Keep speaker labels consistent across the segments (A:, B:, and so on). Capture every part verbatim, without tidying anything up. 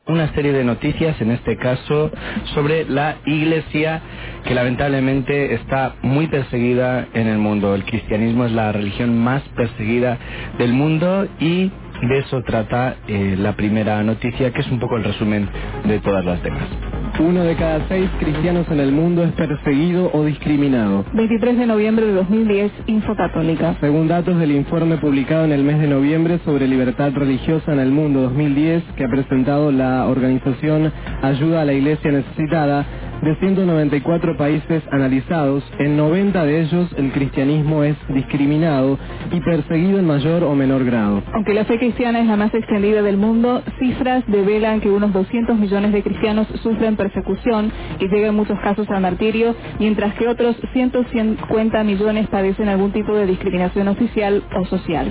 A: una serie de noticias, en este caso sobre la Iglesia, que lamentablemente está muy perseguida en el mundo. El cristianismo es la religión más perseguida del mundo y de eso trata eh, la primera noticia, que es un poco el resumen de todas las demás.
B: Uno de cada seis cristianos en el mundo es perseguido o discriminado.
C: veintitrés de noviembre de dos mil diez, Infocatólica.
B: Según datos del informe publicado en el mes de noviembre sobre libertad religiosa en el mundo dos mil diez, que ha presentado la organización Ayuda a la Iglesia Necesitada, de ciento noventa y cuatro países analizados, en noventa de ellos el cristianismo es discriminado y perseguido en mayor o menor grado.
C: Aunque la fe cristiana es la más extendida del mundo, cifras develan que unos doscientos millones de cristianos sufren persecución y llega en muchos casos al martirio, mientras que otros ciento cincuenta millones padecen algún tipo de discriminación oficial o social.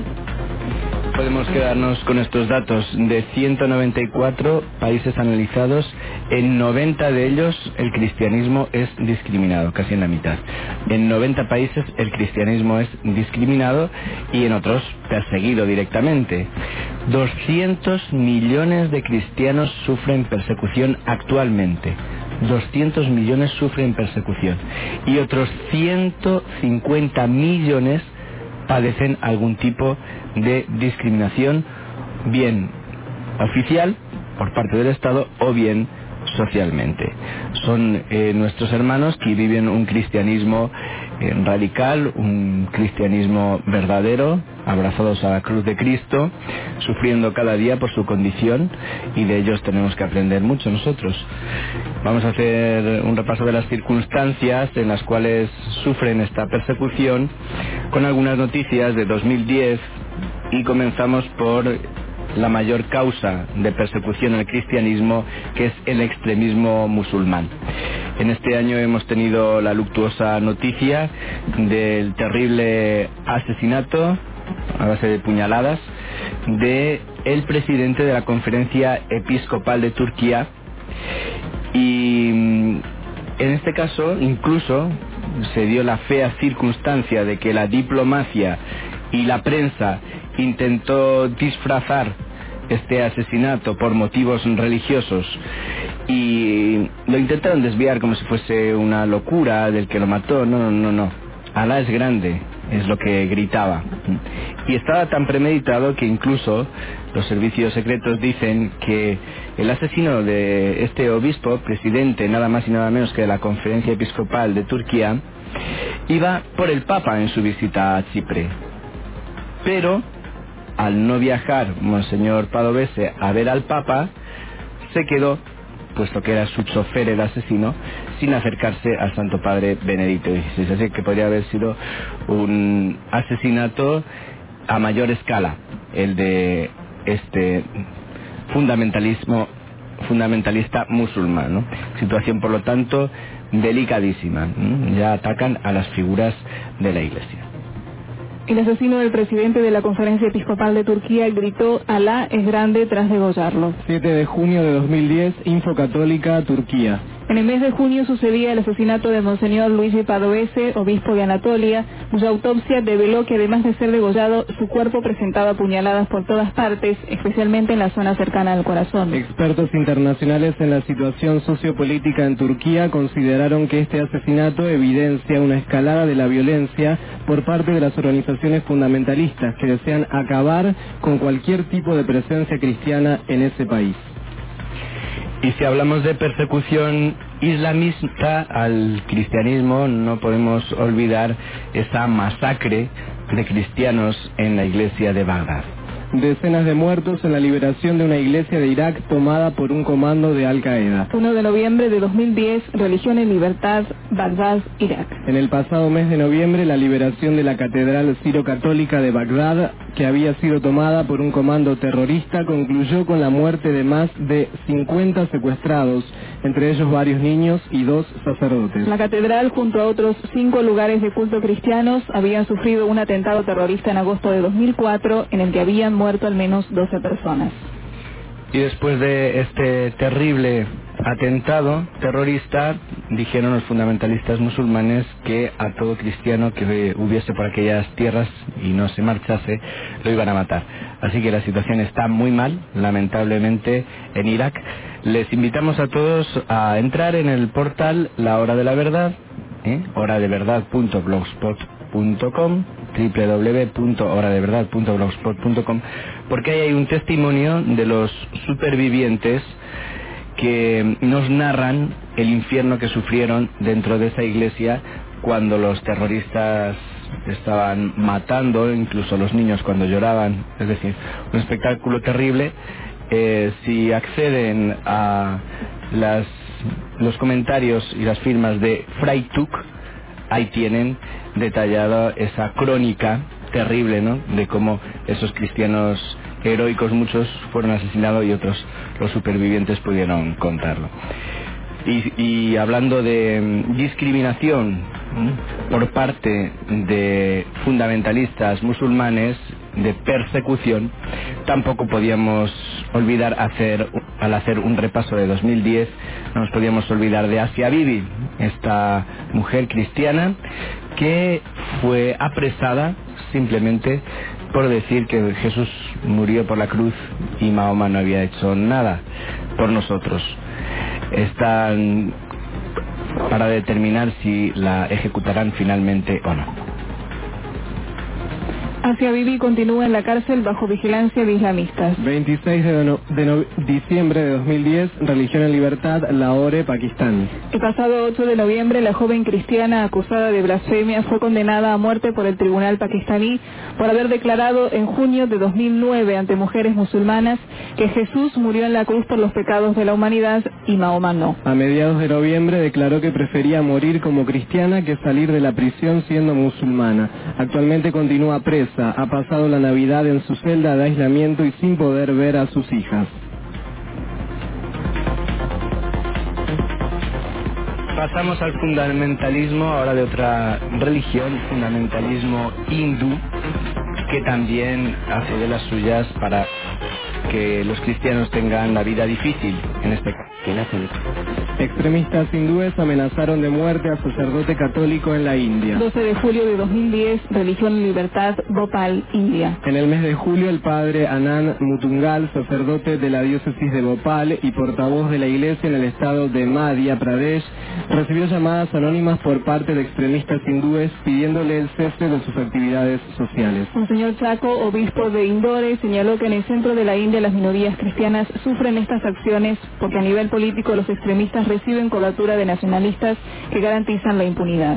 A: Podemos quedarnos con estos datos. De ciento noventa y cuatro países analizados, en noventa de ellos el cristianismo es discriminado, casi en la mitad. En noventa países el cristianismo es discriminado y en otros perseguido directamente. doscientos millones de cristianos sufren persecución actualmente. doscientos millones sufren persecución y otros ciento cincuenta millones padecen algún tipo de discriminación, bien oficial por parte del Estado o bien socialmente. Son eh, nuestros hermanos que viven un cristianismo eh, radical, un cristianismo verdadero, abrazados a la cruz de Cristo, sufriendo cada día por su condición, y de ellos tenemos que aprender mucho nosotros. Vamos a hacer un repaso de las circunstancias en las cuales sufren esta persecución con algunas noticias de dos mil diez, y comenzamos por la mayor causa de persecución al cristianismo, que es el extremismo musulmán. En este año hemos tenido la luctuosa noticia del terrible asesinato a base de puñaladas de el presidente de la Conferencia Episcopal de Turquía, y en este caso incluso se dio la fea circunstancia de que la diplomacia y la prensa intentó disfrazar este asesinato por motivos religiosos y lo intentaron desviar como si fuese una locura del que lo mató. No, no, no, no. Alá es grande, es lo que gritaba. Y estaba tan premeditado que incluso los servicios secretos dicen que el asesino de este obispo, presidente nada más y nada menos que de la Conferencia Episcopal de Turquía, iba por el Papa en su visita a Chipre. Pero al no viajar Monseñor Padovese a ver al Papa, se quedó, puesto que era su chofer el asesino, sin acercarse al Santo Padre Benedicto dieciséis. Así que podría haber sido un asesinato a mayor escala, el de este fundamentalismo fundamentalista musulmán, ¿no? Situación, por lo tanto, delicadísima. ¿no? Ya atacan a las figuras de la Iglesia.
C: El asesino del presidente de la Conferencia Episcopal de Turquía gritó "Alá es grande" tras degollarlo.
B: siete de junio de dos mil diez, Infocatólica, Turquía.
C: En el mes de junio sucedía el asesinato de Monseñor Luigi Padovese, obispo de Anatolia, cuya autopsia reveló que además de ser degollado, su cuerpo presentaba puñaladas por todas partes, especialmente en la zona cercana al corazón.
B: Expertos internacionales en la situación sociopolítica en Turquía consideraron que este asesinato evidencia una escalada de la violencia por parte de las organizaciones fundamentalistas que desean acabar con cualquier tipo de presencia cristiana en ese país.
A: Y si hablamos de persecución islamista al cristianismo, no podemos olvidar esa masacre de cristianos en la iglesia de Bagdad.
B: Decenas de muertos en la liberación de una iglesia de Irak tomada por un comando de Al-Qaeda.
C: uno de noviembre de dos mil diez, Religión en Libertad, Bagdad, Irak.
B: En el pasado mes de noviembre, la liberación de la Catedral Siro-Católica de Bagdad, que había sido tomada por un comando terrorista, concluyó con la muerte de más de cincuenta secuestrados, entre ellos varios niños y dos sacerdotes.
C: La catedral, junto a otros cinco lugares de culto cristianos, habían sufrido un atentado terrorista en agosto de dos mil cuatro, en el que habían muerto al menos doce personas.
A: Y después de este terrible atentado terrorista, dijeron los fundamentalistas musulmanes que a todo cristiano que hubiese por aquellas tierras y no se marchase, lo iban a matar. Así que la situación está muy mal, lamentablemente, en Irak. Les invitamos a todos a entrar en el portal La Hora de la Verdad, ¿eh? hora de verdad punto blogspot punto com, doble u doble u doble u punto hora de verdad punto blogspot punto com, porque ahí hay un testimonio de los supervivientes que nos narran el infierno que sufrieron dentro de esa iglesia cuando los terroristas estaban matando, incluso los niños cuando lloraban. Es decir, un espectáculo terrible. Eh, si acceden a las, los comentarios y las firmas de Freituk, ahí tienen detallada esa crónica terrible, ¿no?, de cómo esos cristianos heroicos, muchos fueron asesinados y otros, los supervivientes, pudieron contarlo. Y, y hablando de discriminación ¿eh? por parte de fundamentalistas musulmanes, de persecución, tampoco podíamos olvidar hacer, al hacer un repaso de dos mil diez, no nos podíamos olvidar de Asia Bibi, esta mujer cristiana que fue apresada simplemente por decir que Jesús murió por la cruz y Mahoma no había hecho nada por nosotros. Están para determinar si la ejecutarán finalmente o no.
C: Asia Bibi continúa en la cárcel bajo vigilancia de islamistas.
B: veintiséis de, no, de no, diciembre de dos mil diez, Religión en Libertad, Lahore, Pakistán.
C: El pasado ocho de noviembre, la joven cristiana acusada de blasfemia fue condenada a muerte por el tribunal pakistaní por haber declarado en junio de dos mil nueve ante mujeres musulmanas que Jesús murió en la cruz por los pecados de la humanidad y Mahoma no.
B: A mediados de noviembre declaró que prefería morir como cristiana que salir de la prisión siendo musulmana. Actualmente continúa presa. Ha pasado la Navidad en su celda de aislamiento y sin poder ver a sus hijas.
A: Pasamos al fundamentalismo, ahora de otra religión, fundamentalismo hindú, que también hace de las suyas para que los cristianos tengan la vida difícil en este caso.
B: Extremistas hindúes amenazaron de muerte a sacerdote católico en la India.
C: doce de julio de dos mil diez, Religión en Libertad, Bhopal, India.
B: En el mes de julio, el padre Anand Mutungal, sacerdote de la diócesis de Bhopal y portavoz de la iglesia en el estado de Madhya Pradesh, recibió llamadas anónimas por parte de extremistas hindúes pidiéndole el cese de sus actividades sociales.
C: Monseñor Chaco, obispo de Indore, señaló que en el centro de la India las minorías cristianas sufren estas acciones porque a nivel político los extremistas reciben cobertura de nacionalistas que garantizan la impunidad.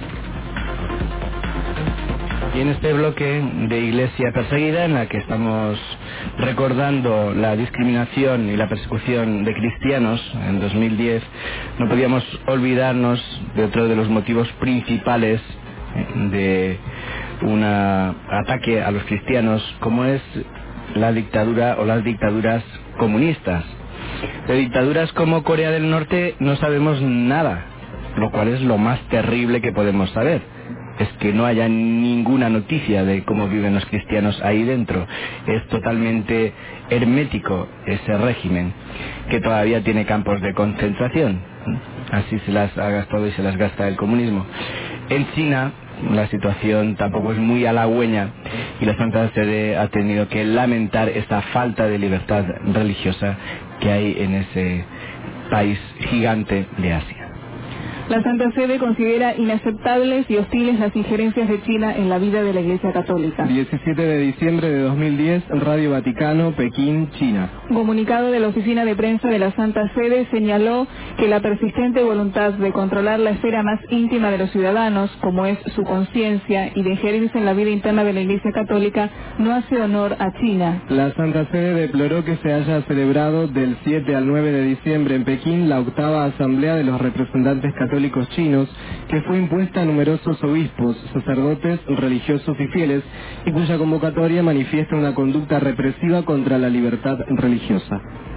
A: Y en este bloque de Iglesia Perseguida, en la que estamos recordando la discriminación y la persecución de cristianos en dos mil diez, no podíamos olvidarnos de otro de los motivos principales de un ataque a los cristianos, como es la dictadura o las dictaduras comunistas. De dictaduras como Corea del Norte no sabemos nada, lo cual es lo más terrible que podemos saber. Es que no haya ninguna noticia de cómo viven los cristianos ahí dentro. Es totalmente hermético ese régimen, que todavía tiene campos de concentración. Así se las ha gastado y se las gasta el comunismo. En China la situación tampoco es muy halagüeña y la Santa Sede ha tenido que lamentar esta falta de libertad religiosa que hay en ese país gigante de Asia.
C: La Santa Sede considera inaceptables y hostiles las injerencias de China en la vida de la Iglesia Católica.
B: diecisiete de diciembre de dos mil diez, Radio Vaticano, Pekín, China.
C: Un comunicado de la Oficina de Prensa de la Santa Sede señaló que la persistente voluntad de controlar la esfera más íntima de los ciudadanos, como es su conciencia, y de injerirse en la vida interna de la Iglesia Católica, no hace honor a China.
B: La Santa Sede deploró que se haya celebrado del siete al nueve de diciembre en Pekín la octava Asamblea de los Representantes Católicos católicos chinos, que fue impuesta a numerosos obispos, sacerdotes, religiosos y fieles, y cuya convocatoria manifiesta una conducta represiva contra la libertad religiosa.